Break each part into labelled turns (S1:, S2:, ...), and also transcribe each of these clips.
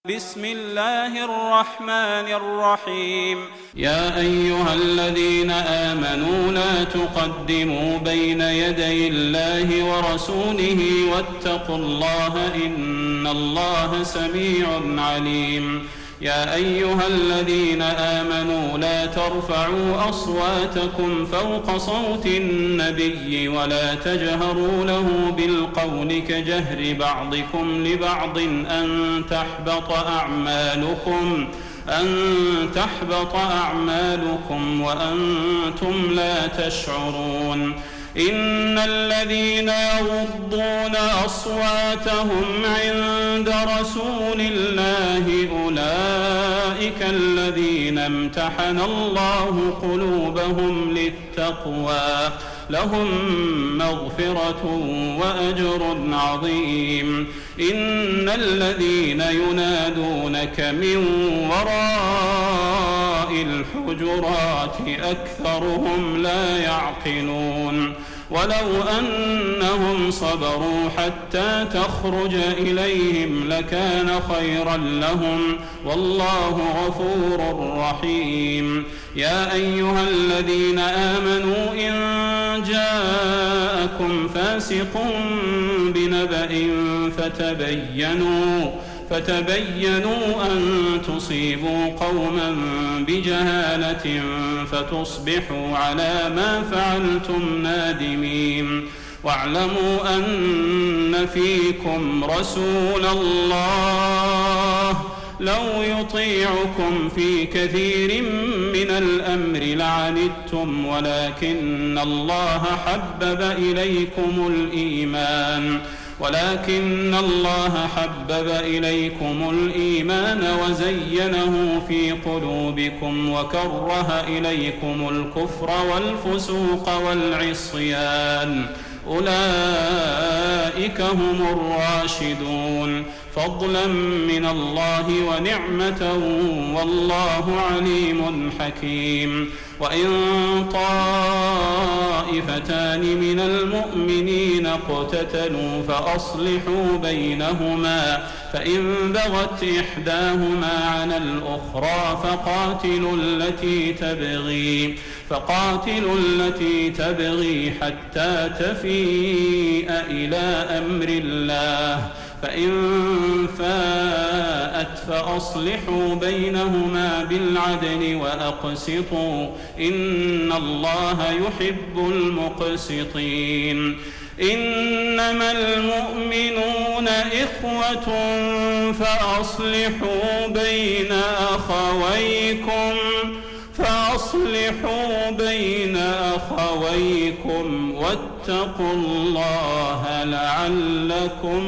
S1: بسم الله الرحمن الرحيم يا أيها الذين آمنوا لا تقدموا بين يدي الله ورسوله واتقوا الله إن الله سميع عليم يا أيها الذين آمنوا لا ترفعوا أصواتكم فوق صوت النبي ولا تجهروا له بالقول كجهر بعضكم لبعض أن تحبط أعمالكم وأنتم لا تشعرون إن الذين يغضون أصواتهم عند رسول الله أولئك الذين امتحن الله قلوبهم للتقوى لهم مغفرة وأجر عظيم إن الذين ينادونك من وراء الحجرات أكثرهم لا يعقلون ولو أنهم صبروا حتى تخرج إليهم لكان خيرا لهم والله غفور رحيم يا أيها الذين آمنوا إن جاءكم فاسق بنبأ فتبينوا أن تصيبوا قوما بجهالة فتصبحوا على ما فعلتم نادمين واعلموا أن فيكم رسول الله لو يطيعكم في كثير من الأمر لعنتم ولكن الله حبب إليكم الإيمان وزينه في قلوبكم وكره إليكم الكفر والفسوق والعصيان أولئك هم الراشدون فضلا من الله ونعمة والله عليم حكيم وإن طائفتان من المؤمنين اقتتلوا فأصلحوا بينهما فإن بغت إحداهما على الأخرى فقاتلوا التي تبغي حتى تفيء إلى أمر الله فإن فاءت فأصلحوا بينهما بالعدل وأقسطوا إن الله يحب المقسطين إنما المؤمنون إخوة فأصلحوا بين أخويكم واتقوا الله لعلكم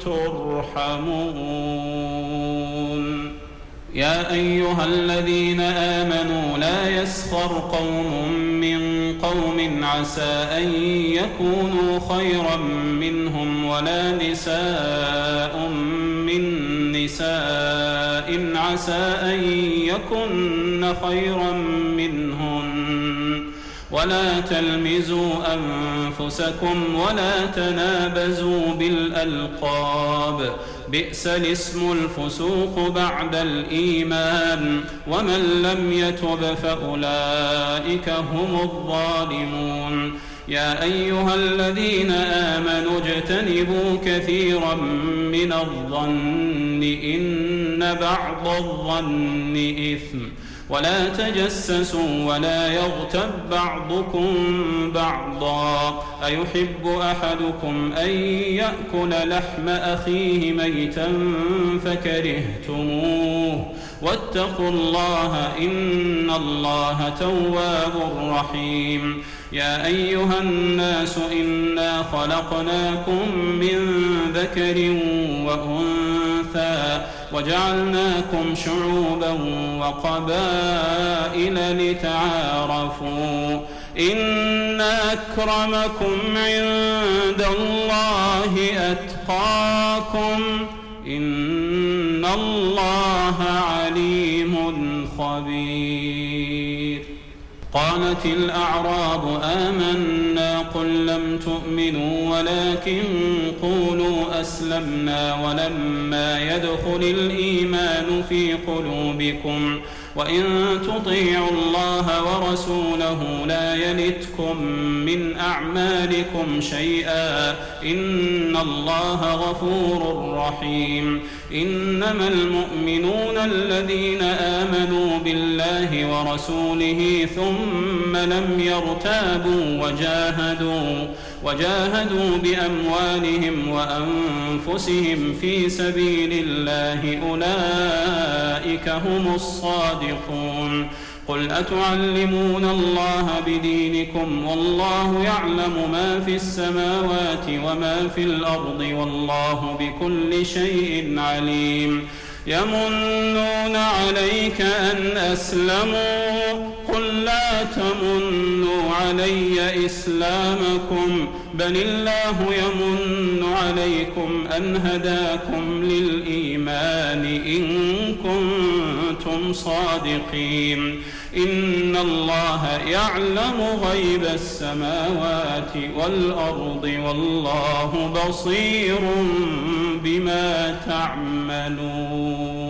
S1: ترحمون يا أيها الذين آمنوا لا يسخر قوم من قوم عسى أن يكونوا خيرا منهم ولا نساء من نساء عسى أن يكن خيرا منهن ولا تلمزوا أنفسكم ولا تنابزوا بالألقاب بئس الاسم الفسوق بعد الإيمان ومن لم يتب فأولئك هم الظالمون يا أيها الذين آمنوا اجتنبوا كثيرا من الظن إن بعض الظن إثم ولا تجسسوا ولا يغتب بعضكم بعضا أيحب أحدكم أن يأكل لحم أخيه ميتا فكرهتموه واتقوا الله إن الله تواب رحيم يا أيها الناس إنا خلقناكم من ذكر وأنثى وجعلناكم شعوبا وقبائل لتعارفوا إن أكرمكم عند الله أتقاكم إن الله عليم خبير قالت الأعراب آمنا قل لم تؤمنوا ولكن قولوا أسلمنا ولما يدخل الإيمان في قلوبكم وإن تطيعوا الله ورسوله لا يلتكم من أعمالكم شيئا إن الله غفور رحيم إنما المؤمنون الذين آمنوا بالله ورسوله ثم لم يرتابوا وجاهدوا بأموالهم وأنفسهم في سبيل الله أولئك هم الصادقون قل أتعلمون الله بدينكم والله يعلم ما في السماوات وما في الأرض والله بكل شيء عليم يمنون عليك أن أسلموا قل لا تمنوا علي إسلامكم بل الله يمن عليكم أن هداكم للإيمان إن كنتم صادقين إن الله يعلم غيب السماوات والأرض والله بصير بما تعملون